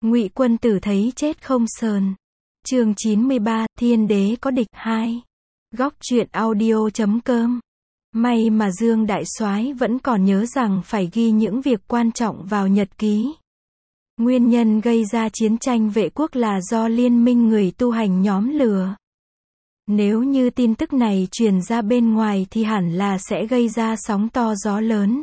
Ngụy Quân Tử thấy chết không sờn. Chương 93, Thiên Đế có địch 2. Góc truyện audio.com. May mà Dương Đại Soái vẫn còn nhớ rằng phải ghi những việc quan trọng vào nhật ký. Nguyên nhân gây ra chiến tranh vệ quốc là do liên minh người tu hành nhóm lừa. Nếu như tin tức này truyền ra bên ngoài thì hẳn là sẽ gây ra sóng to gió lớn.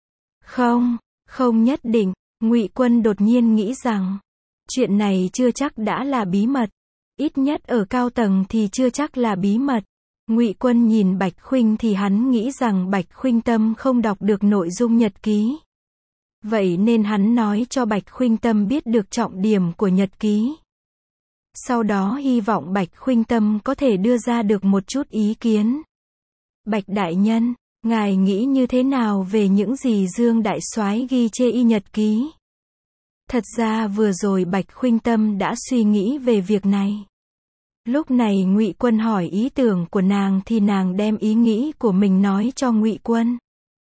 Không nhất định. Ngụy Quân đột nhiên nghĩ rằng chuyện này chưa chắc đã là bí mật, ít nhất ở cao tầng thì chưa chắc là bí mật. Ngụy Quân nhìn Bạch Khuynh thì hắn nghĩ rằng Bạch Khuynh Tâm không đọc được nội dung nhật ký. Vậy nên hắn nói cho Bạch Khuynh Tâm biết được trọng điểm của nhật ký. Sau đó hy vọng Bạch Khuynh Tâm có thể đưa ra được một chút ý kiến. Bạch đại nhân, ngài nghĩ như thế nào về những gì Dương Đại Soái ghi chê y nhật ký? Thật ra vừa rồi Bạch Khuynh Tâm đã suy nghĩ về việc này. Lúc này Ngụy Quân hỏi ý tưởng của nàng thì nàng đem ý nghĩ của mình nói cho Ngụy Quân.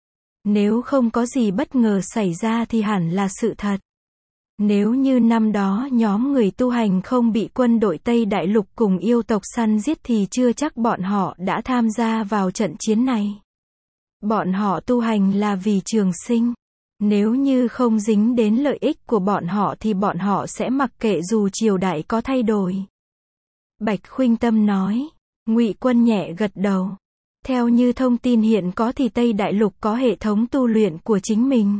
Nếu không có gì bất ngờ xảy ra thì hẳn là sự thật. Nếu như năm đó nhóm người tu hành không bị quân đội Tây Đại Lục cùng yêu tộc săn giết thì chưa chắc bọn họ đã tham gia vào trận chiến này. Bọn họ tu hành là vì trường sinh. Nếu như không dính đến lợi ích của bọn họ thì bọn họ sẽ mặc kệ dù triều đại có thay đổi. Bạch Khuynh Tâm nói. Ngụy Quân nhẹ gật đầu. Theo như thông tin hiện có thì Tây Đại Lục có hệ thống tu luyện của chính mình.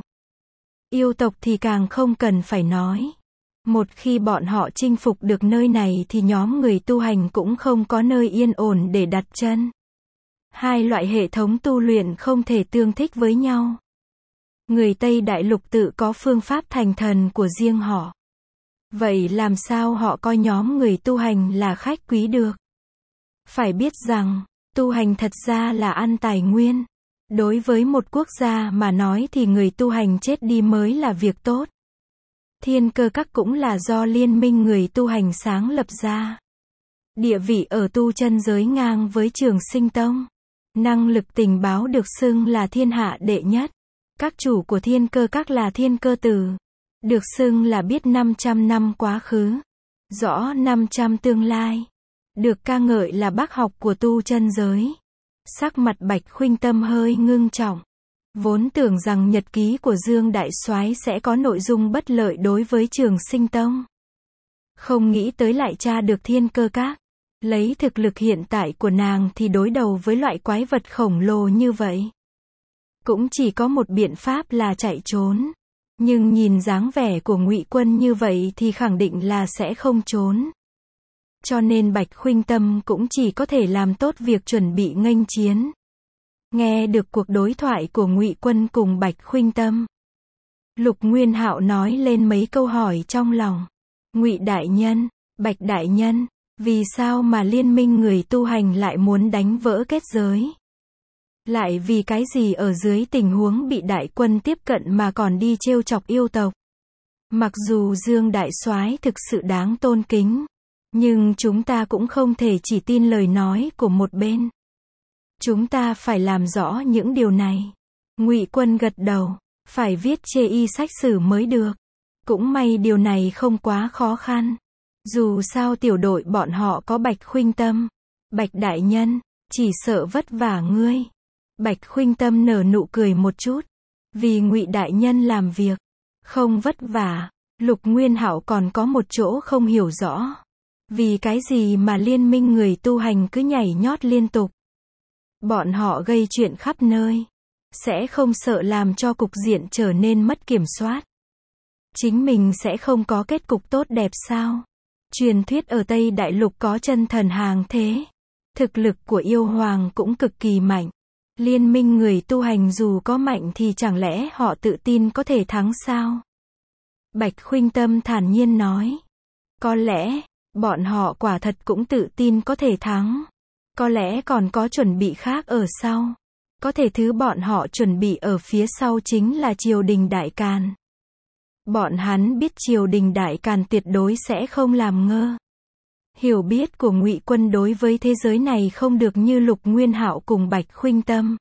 Yêu tộc thì càng không cần phải nói. Một khi bọn họ chinh phục được nơi này thì nhóm người tu hành cũng không có nơi yên ổn để đặt chân. Hai loại hệ thống tu luyện không thể tương thích với nhau. Người Tây Đại Lục tự có phương pháp thành thần của riêng họ. Vậy làm sao họ coi nhóm người tu hành là khách quý được? Phải biết rằng, tu hành thật ra là ăn tài nguyên. Đối với một quốc gia mà nói thì người tu hành chết đi mới là việc tốt. Thiên Cơ Các cũng là do liên minh người tu hành sáng lập ra. Địa vị ở tu chân giới ngang với Trường Sinh Tông. Năng lực tình báo được xưng là thiên hạ đệ nhất. Các chủ của Thiên Cơ Các là Thiên Cơ Tử. Được xưng là biết 500 năm quá khứ. Rõ 500 tương lai. Được ca ngợi là bác học của tu chân giới. Sắc mặt Bạch Khuynh Tâm hơi ngưng trọng. Vốn tưởng rằng nhật ký của Dương Đại Soái sẽ có nội dung bất lợi đối với Trường Sinh Tông. Không nghĩ tới lại tra được Thiên Cơ Các. Lấy thực lực hiện tại của nàng thì đối đầu với loại quái vật khổng lồ như vậy. Cũng chỉ có một biện pháp là chạy trốn. Nhưng nhìn dáng vẻ của Ngụy Quân như vậy thì khẳng định là sẽ không trốn. Cho nên Bạch Khuynh Tâm cũng chỉ có thể làm tốt việc chuẩn bị nghênh chiến. Nghe được cuộc đối thoại của Ngụy Quân cùng Bạch Khuynh Tâm, Lục Nguyên Hạo nói lên mấy câu hỏi trong lòng. Ngụy đại nhân, Bạch đại nhân, vì sao mà liên minh người tu hành lại muốn đánh vỡ kết giới? Lại vì cái gì ở dưới tình huống bị đại quân tiếp cận mà còn đi trêu chọc yêu tộc? Mặc dù Dương Đại Soái thực sự đáng tôn kính, nhưng chúng ta cũng không thể chỉ tin lời nói của một bên. Chúng ta phải làm rõ những điều này. Ngụy Quân gật đầu, phải viết chê y sách sử mới được. Cũng may điều này không quá khó khăn. Dù sao tiểu đội bọn họ có Bạch Khuynh Tâm. Bạch đại nhân, chỉ sợ vất vả ngươi. Bạch Khuynh Tâm nở nụ cười một chút. Vì Ngụy đại nhân làm việc không vất vả. Lục Nguyên Hạo còn có một chỗ không hiểu rõ. Vì cái gì mà liên minh người tu hành cứ nhảy nhót liên tục? Bọn họ gây chuyện khắp nơi. Sẽ không sợ làm cho cục diện trở nên mất kiểm soát? Chính mình sẽ không có kết cục tốt đẹp sao? Truyền thuyết ở Tây Đại Lục có chân thần hàng thế. Thực lực của yêu hoàng cũng cực kỳ mạnh. Liên minh người tu hành dù có mạnh thì chẳng lẽ họ tự tin có thể thắng sao? Bạch Khuynh Tâm thản nhiên nói. Có lẽ, bọn họ quả thật cũng tự tin có thể thắng. Có lẽ còn có chuẩn bị khác ở sau. Có thể thứ bọn họ chuẩn bị ở phía sau chính là triều đình Đại Càn. Bọn hắn biết triều đình Đại Càn tuyệt đối sẽ không làm ngơ. Hiểu biết của Ngụy Quân đối với thế giới này không được như Lục Nguyên Hạo cùng Bạch Khuynh Tâm.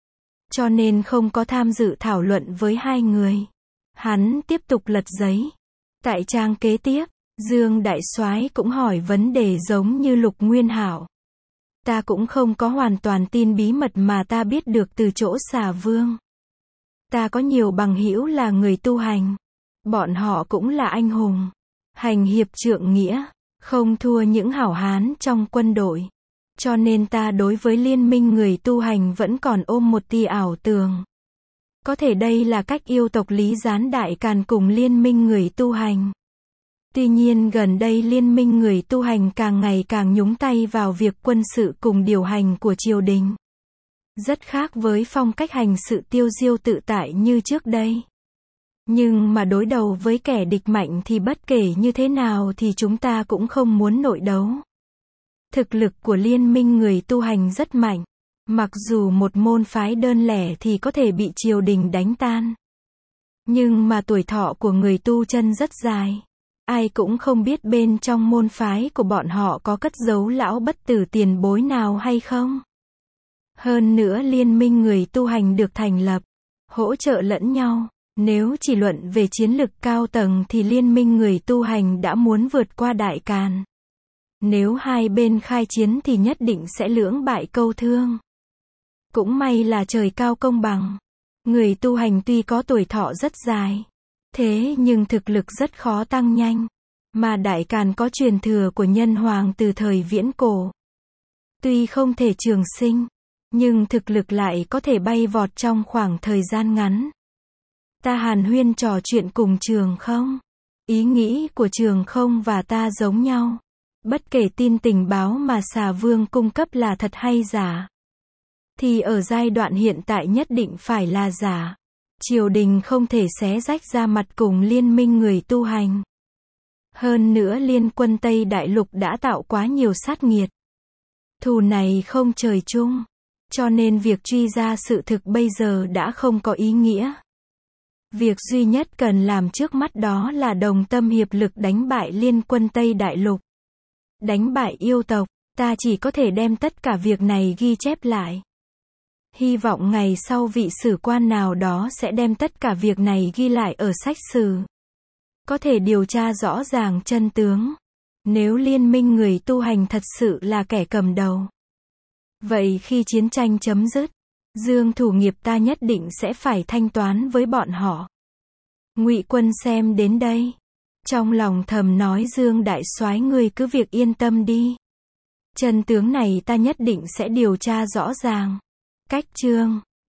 Cho nên không có tham dự thảo luận với hai người. Hắn tiếp tục lật giấy. Tại trang kế tiếp, Dương Đại Soái cũng hỏi vấn đề giống như Lục Nguyên Hạo. Ta cũng không có hoàn toàn tin bí mật mà ta biết được từ chỗ Xà Vương. Ta có nhiều bằng hữu là người tu hành. Bọn họ cũng là anh hùng. Hành hiệp trượng nghĩa. Không thua những hảo hán trong quân đội. Cho nên ta đối với liên minh người tu hành vẫn còn ôm một tia ảo tưởng. Có thể đây là cách yêu tộc Lý Gián Đại Càn cùng liên minh người tu hành. Tuy nhiên gần đây liên minh người tu hành càng ngày càng nhúng tay vào việc quân sự cùng điều hành của triều đình. Rất khác với phong cách hành sự tiêu diêu tự tại như trước đây. Nhưng mà đối đầu với kẻ địch mạnh thì bất kể như thế nào thì chúng ta cũng không muốn nội đấu. Thực lực của liên minh người tu hành rất mạnh. Mặc dù một môn phái đơn lẻ thì có thể bị triều đình đánh tan. Nhưng mà tuổi thọ của người tu chân rất dài. Ai cũng không biết bên trong môn phái của bọn họ có cất giấu lão bất tử tiền bối nào hay không. Hơn nữa liên minh người tu hành được thành lập, hỗ trợ lẫn nhau. Nếu chỉ luận về chiến lực cao tầng thì liên minh người tu hành đã muốn vượt qua Đại Càn. Nếu hai bên khai chiến thì nhất định sẽ lưỡng bại câu thương. Cũng may là trời cao công bằng. Người tu hành tuy có tuổi thọ rất dài, thế nhưng thực lực rất khó tăng nhanh. Mà Đại Càn có truyền thừa của nhân hoàng từ thời viễn cổ. Tuy không thể trường sinh, nhưng thực lực lại có thể bay vọt trong khoảng thời gian ngắn. Ta hàn huyên trò chuyện cùng Trường Không. Ý nghĩ của Trường Không và ta giống nhau. Bất kể tin tình báo mà Xà Vương cung cấp là thật hay giả, thì ở giai đoạn hiện tại nhất định phải là giả. Triều đình không thể xé rách ra mặt cùng liên minh người tu hành. Hơn nữa liên quân Tây Đại Lục đã tạo quá nhiều sát nghiệt. Thù này không trời chung. Cho nên việc truy ra sự thực bây giờ đã không có ý nghĩa. Việc duy nhất cần làm trước mắt đó là đồng tâm hiệp lực đánh bại liên quân Tây Đại Lục. Đánh bại yêu tộc, ta chỉ có thể đem tất cả việc này ghi chép lại. Hy vọng ngày sau vị sử quan nào đó sẽ đem tất cả việc này ghi lại ở sách sử. Có thể điều tra rõ ràng chân tướng. Nếu liên minh người tu hành thật sự là kẻ cầm đầu, vậy khi chiến tranh chấm dứt, Dương thủ nghiệp ta nhất định sẽ phải thanh toán với bọn họ. Ngụy Quân xem đến đây, trong lòng thầm nói Dương đại soái ngươi cứ việc yên tâm đi. Chân tướng này ta nhất định sẽ điều tra rõ ràng. Cách chương